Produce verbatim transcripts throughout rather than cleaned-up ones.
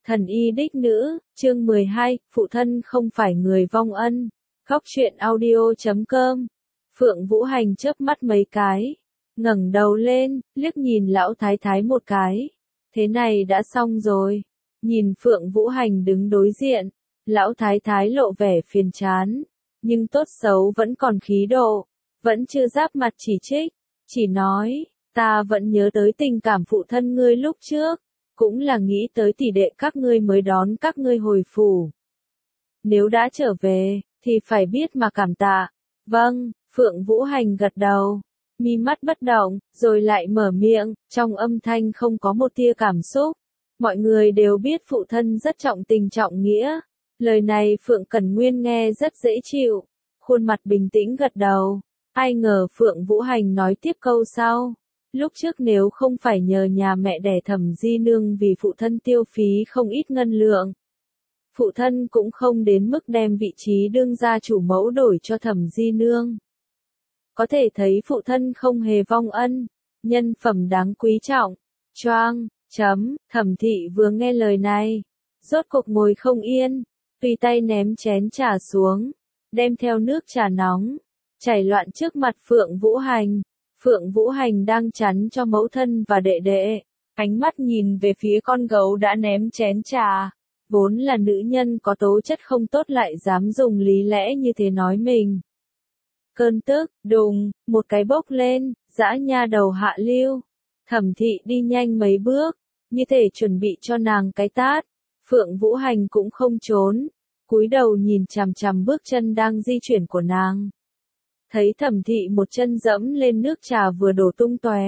Thần y đích nữ, chương mười hai, phụ thân không phải người vong ân. Góc truyện audio chấm com. Phượng Vũ Hành chớp mắt mấy cái, ngẩng đầu lên, liếc nhìn lão thái thái một cái. Thế này đã xong rồi. Nhìn Phượng Vũ Hành đứng đối diện, lão thái thái lộ vẻ phiền chán, nhưng tốt xấu vẫn còn khí độ, vẫn chưa giáp mặt chỉ trích, chỉ nói, ta vẫn nhớ tới tình cảm phụ thân ngươi lúc trước, cũng là nghĩ tới tỷ đệ các ngươi mới đón các ngươi hồi phủ. Nếu đã trở về, thì phải biết mà cảm tạ. Vâng, Phượng Vũ Hành gật đầu, mi mắt bất động, rồi lại mở miệng, trong âm thanh không có một tia cảm xúc. Mọi người đều biết phụ thân rất trọng tình trọng nghĩa. Lời này Phượng Cẩn Nguyên nghe rất dễ chịu, khuôn mặt bình tĩnh gật đầu. Ai ngờ Phượng Vũ Hành nói tiếp câu sau. Lúc trước nếu không phải nhờ nhà mẹ đẻ Thẩm Di Nương vì phụ thân tiêu phí không ít ngân lượng, phụ thân cũng không đến mức đem vị trí đương gia chủ mẫu đổi cho Thẩm Di Nương. Có thể thấy phụ thân không hề vong ân, nhân phẩm đáng quý trọng. Choang, chấm, Thẩm thị vừa nghe lời này, rốt cuộc ngồi không yên, tùy tay ném chén trà xuống, đem theo nước trà nóng, chảy loạn trước mặt Phượng Vũ Hành. Phượng Vũ Hành đang chắn cho mẫu thân và đệ đệ, ánh mắt nhìn về phía con gấu đã ném chén trà, vốn là nữ nhân có tố chất không tốt lại dám dùng lý lẽ như thế nói mình. Cơn tức, đùng, một cái bốc lên, dã nha đầu hạ lưu. Thẩm thị đi nhanh mấy bước, như thể chuẩn bị cho nàng cái tát. Phượng Vũ Hành cũng không trốn, cúi đầu nhìn chằm chằm bước chân đang di chuyển của nàng. Thấy Thẩm thị một chân dẫm lên nước trà vừa đổ tung tóe,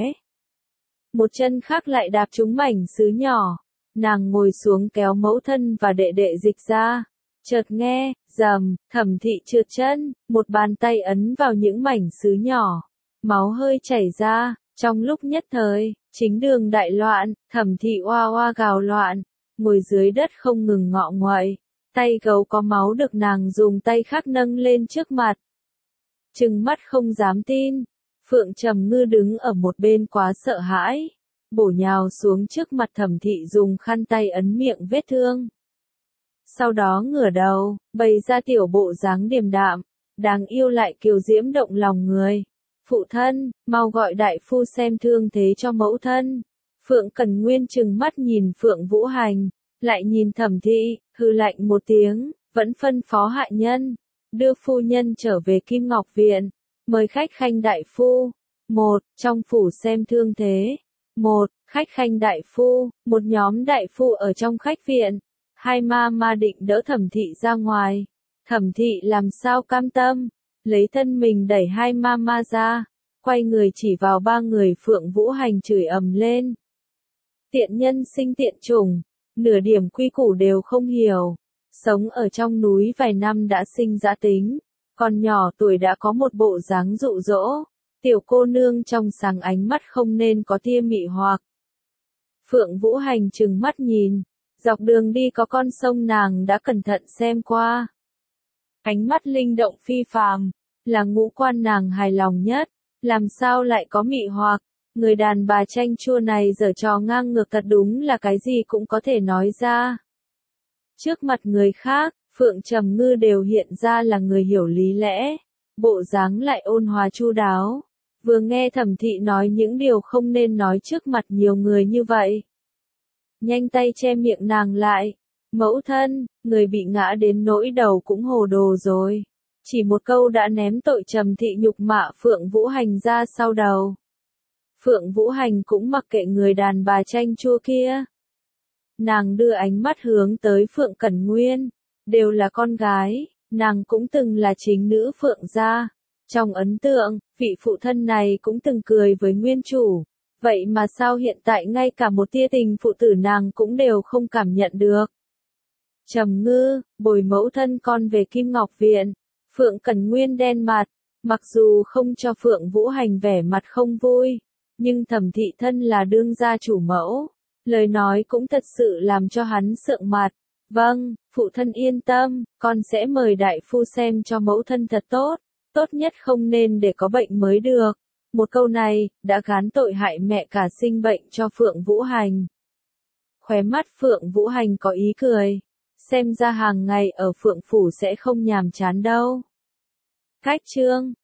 một chân khác lại đạp trúng mảnh sứ nhỏ, nàng ngồi xuống kéo mẫu thân và đệ đệ dịch ra. Chợt nghe, rầm, Thẩm thị trượt chân, một bàn tay ấn vào những mảnh sứ nhỏ, máu hơi chảy ra. Trong lúc nhất thời, chính đường đại loạn, Thẩm thị oa oa gào loạn, ngồi dưới đất không ngừng ngọ nguậy. Tay gấu có máu được nàng dùng tay khác nâng lên trước mặt, trừng mắt không dám tin. Phượng Trầm Ngư đứng ở một bên quá sợ hãi, bổ nhào xuống trước mặt Thẩm thị dùng khăn tay ấn miệng vết thương. Sau đó ngửa đầu, bày ra tiểu bộ dáng điềm đạm, đáng yêu lại kiều diễm động lòng người. Phụ thân, mau gọi đại phu xem thương thế cho mẫu thân. Phượng Cẩn Nguyên trừng mắt nhìn Phượng Vũ Hành, lại nhìn Thẩm thị, hừ lạnh một tiếng, vẫn phân phó hạ nhân, đưa phu nhân trở về Kim Ngọc Viện, mời khách khanh đại phu. Một, trong phủ xem thương thế. Một, khách khanh đại phu, một nhóm đại phu ở trong khách viện. Hai ma ma định đỡ Thẩm thị ra ngoài. Thẩm thị làm sao cam tâm, lấy thân mình đẩy hai ma ma ra, quay người chỉ vào ba người Phượng Vũ Hành chửi ầm lên. Tiện nhân sinh tiện chủng, nửa điểm quy củ đều không hiểu. Sống ở trong núi vài năm đã sinh dã tính, còn nhỏ tuổi đã có một bộ dáng dụ dỗ. Tiểu cô nương trong sáng ánh mắt không nên có tia mị hoặc. Phượng Vũ Hành trừng mắt nhìn, dọc đường đi có con sông nàng đã cẩn thận xem qua. Ánh mắt linh động phi phàm, là ngũ quan nàng hài lòng nhất, làm sao lại có mị hoặc. Người đàn bà chanh chua này giở trò ngang ngược thật đúng là cái gì cũng có thể nói ra. Trước mặt người khác, Phượng Trầm Ngư đều hiện ra là người hiểu lý lẽ, bộ dáng lại ôn hòa chu đáo. Vừa nghe Thẩm thị nói những điều không nên nói trước mặt nhiều người như vậy, nhanh tay che miệng nàng lại. Mẫu thân, người bị ngã đến nỗi đầu cũng hồ đồ rồi. Chỉ một câu đã ném tội Trầm thị nhục mạ Phượng Vũ Hành ra sau đầu. Phượng Vũ Hành cũng mặc kệ người đàn bà chanh chua kia. Nàng đưa ánh mắt hướng tới Phượng Cẩn Nguyên, đều là con gái, nàng cũng từng là chính nữ Phượng gia. Trong ấn tượng, vị phụ thân này cũng từng cười với nguyên chủ, vậy mà sao hiện tại ngay cả một tia tình phụ tử nàng cũng đều không cảm nhận được. Trầm Ngư, bồi mẫu thân con về Kim Ngọc Viện. Phượng Cẩn Nguyên đen mặt, mặc dù không cho Phượng Vũ Hành vẻ mặt không vui, nhưng Thẩm thị thân là đương gia chủ mẫu, lời nói cũng thật sự làm cho hắn sượng mặt. Vâng, phụ thân yên tâm, con sẽ mời đại phu xem cho mẫu thân thật tốt, tốt nhất không nên để có bệnh mới được. Một câu này, đã gán tội hại mẹ cả sinh bệnh cho Phượng Vũ Hành. Khóe mắt Phượng Vũ Hành có ý cười. Xem ra hàng ngày ở Phượng Phủ sẽ không nhàm chán đâu. Cách chương